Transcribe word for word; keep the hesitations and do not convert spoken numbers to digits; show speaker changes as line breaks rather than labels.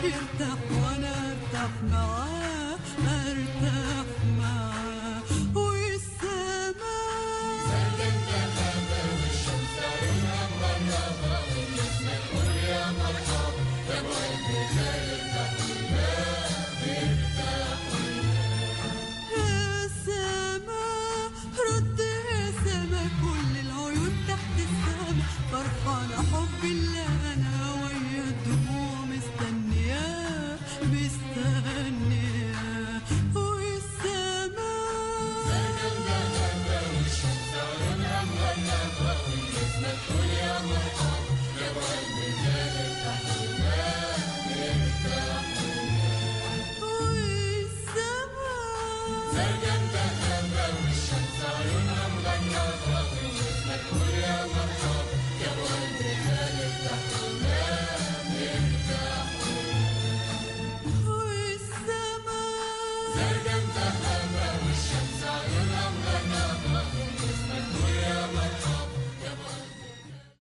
يرتاح وانا ارتاح معاه، ارتاح معاه. والسماء
سجن دهبة والشمس عيونها مغربة، والنسمة تقول يا مرحبا يا ابو قلبي يرتاح وينام يرتاح وينام.
يا سما رد يا سما، كل العيون تحت السما فرحانة حب اللي أنا ويا الدموع مستنياه مستنياه. والسما
سجن دهبة والشمس عيونها مغربة، والنسمة تقول يا مرحبا يا ابو قلبي يرتاح وينام يرتاح وينام.
والسما
سجن